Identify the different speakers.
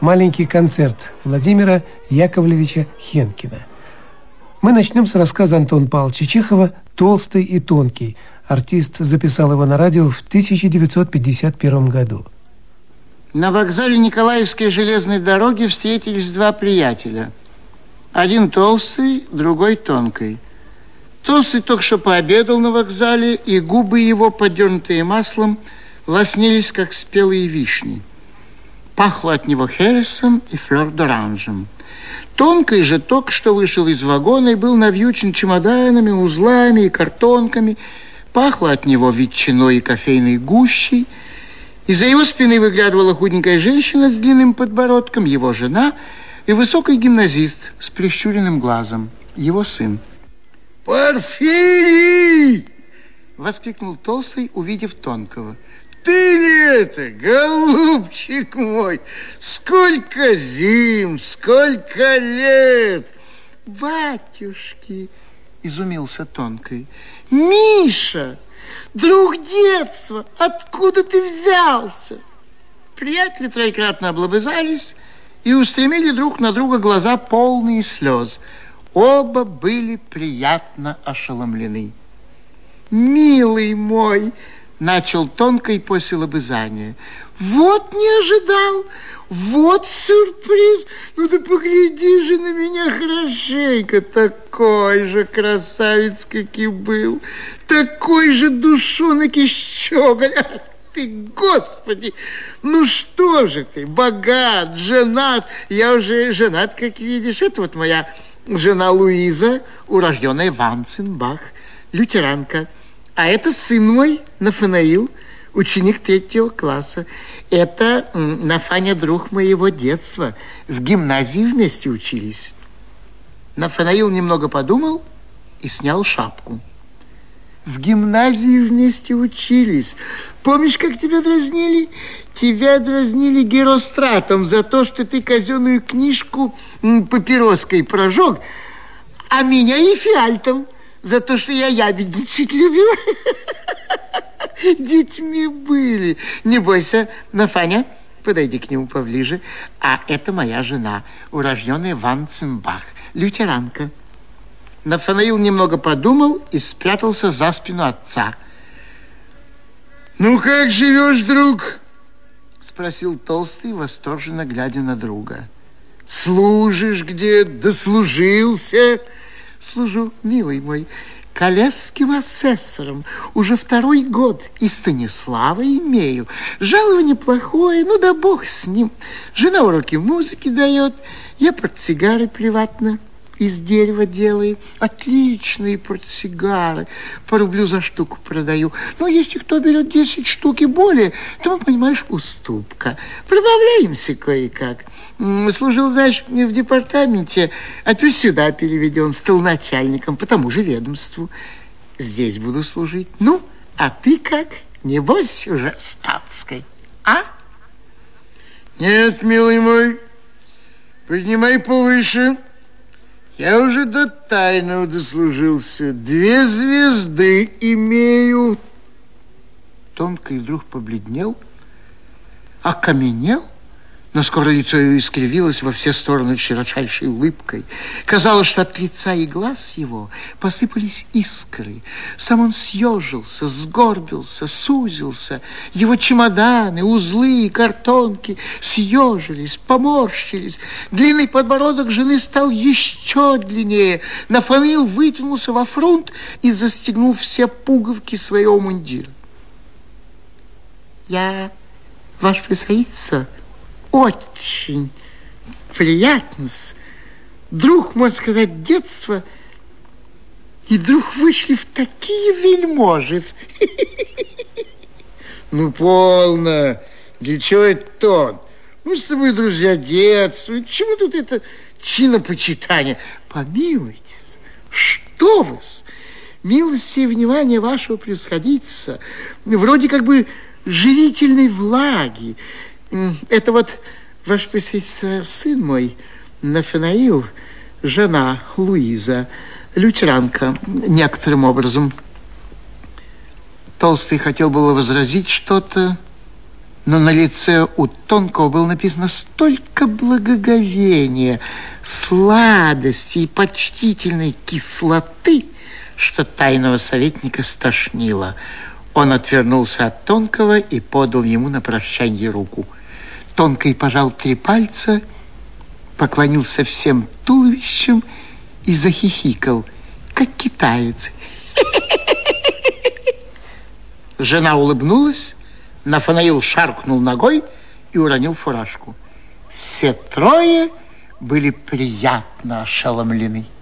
Speaker 1: маленький концерт Владимира Яковлевича Хенкина. Мы начнем с рассказа Антона Павловича Чехова «Толстый и тонкий». Артист записал его на радио в 1951 году.
Speaker 2: На вокзале Николаевской железной дороги встретились два приятеля. Один толстый, другой тонкий. Толстый только что пообедал на вокзале, и губы его, подернутые маслом, лоснились, как спелые вишни. Пахло от него хересом и флёр-д'оранжем. Тонкий же только что вышел из вагона и был навьючен чемоданами, узлами и картонками. Пахло от него ветчиной и кофейной гущей. Из-за его спины выглядывала худенькая женщина с длинным подбородком, его жена, и высокий гимназист с прищуренным глазом, его сын.
Speaker 3: «Порфирий!»
Speaker 2: — воскликнул Толстый, увидев Тонкого.
Speaker 3: «Ты ли это, голубчик мой? Сколько зим, сколько лет!»
Speaker 2: «Батюшки!» — изумился Тонкий. «Миша, друг детства, откуда ты взялся?» Приятели троекратно облобызались и устремили друг на друга глаза, полные слез. Оба были приятно ошеломлены. «Милый мой!» — начал Тонкий после лобызания. «Вот не ожидал! Вот сюрприз! Ну да погляди же на меня хорошенько! Такой же красавец, как и был! Такой же душонок и щеголь! Ах ты, Господи! Ну что же ты, богат, женат? Я уже женат, как видишь. Это вот моя жена Луиза, урожденная Ванценбах, лютеранка. А это сын мой, Нафанаил, ученик 3 класса. Это Нафаня, друг моего детства. В гимназии вместе учились». Нафанаил немного подумал и снял шапку. «В гимназии вместе учились. Помнишь, как тебя дразнили? Тебя дразнили Геростратом за то, что ты казенную книжку папироской прожег, а меня Ефиальтом за то, что я ябедничать любила. Детьми были. Не бойся, Нафаня, подойди к нему поближе. А это моя жена, урожденная Ванценбах, лютеранка». Нафанаил немного подумал и спрятался за спину отца.
Speaker 3: «Ну, как живешь, друг?»
Speaker 2: — спросил Толстый, восторженно глядя на друга.
Speaker 3: «Служишь где? Дослужился?»
Speaker 2: «Служу, милый мой, коллежским асессором. Уже 2-й год. И Станислава имею. Жалование плохое, ну да бог с ним. Жена уроки музыки дает. Я портсигары приватно из дерева делаю. Отличные портсигары. По рублю за штуку продаю. Но если кто берет 10 штук и более, то, понимаешь, уступка. Пробавляемся кое-как. Служил, знаешь, в департаменте, а теперь сюда переведен столоначальником по тому же ведомству. Здесь буду служить. Ну, а ты как? Небось уже статской, а?»
Speaker 3: «Нет, милый мой, поднимай повыше. Я уже до тайного дослужился. 2 звезды имею».
Speaker 2: Тонкий вдруг побледнел, окаменел, но скоро лицо его искривилось во все стороны широчайшей улыбкой. Казалось, что от лица и глаз его посыпались искры. Сам он съежился, сгорбился, сузился. Его чемоданы, узлы и картонки съежились, поморщились. Длинный подбородок жены стал еще длиннее. Нафанаил вытянулся во фронт и застегнул все пуговки своего мундира. «Я, ваше превосходительство, очень приятно. Друг, можно сказать, детства. И вдруг вышли в такие вельможи».
Speaker 3: «Ну, полно. Для чего это тон? Мы с тобой друзья детства. Чему тут это чинопочитание?»
Speaker 2: «Помилуйтесь, что вы-с? Милости и внимание вашего превосходительства вроде как бы живительной влаги. Это вот, ваше превосходительство, сын мой, Нафанаил, жена Луиза, лютеранка, некоторым образом». Толстый хотел было возразить что-то, Но на лице у Тонкого было написано столько благоговения, сладости и почтительной кислоты, что тайного советника стошнило. Он отвернулся от Тонкого и подал ему на прощанье руку. Тонкий пожал 3 пальца, поклонился всем туловищем и захихикал, как китаец. Жена улыбнулась, Нафанаил шаркнул ногой и уронил фуражку. Все 3 были приятно ошеломлены.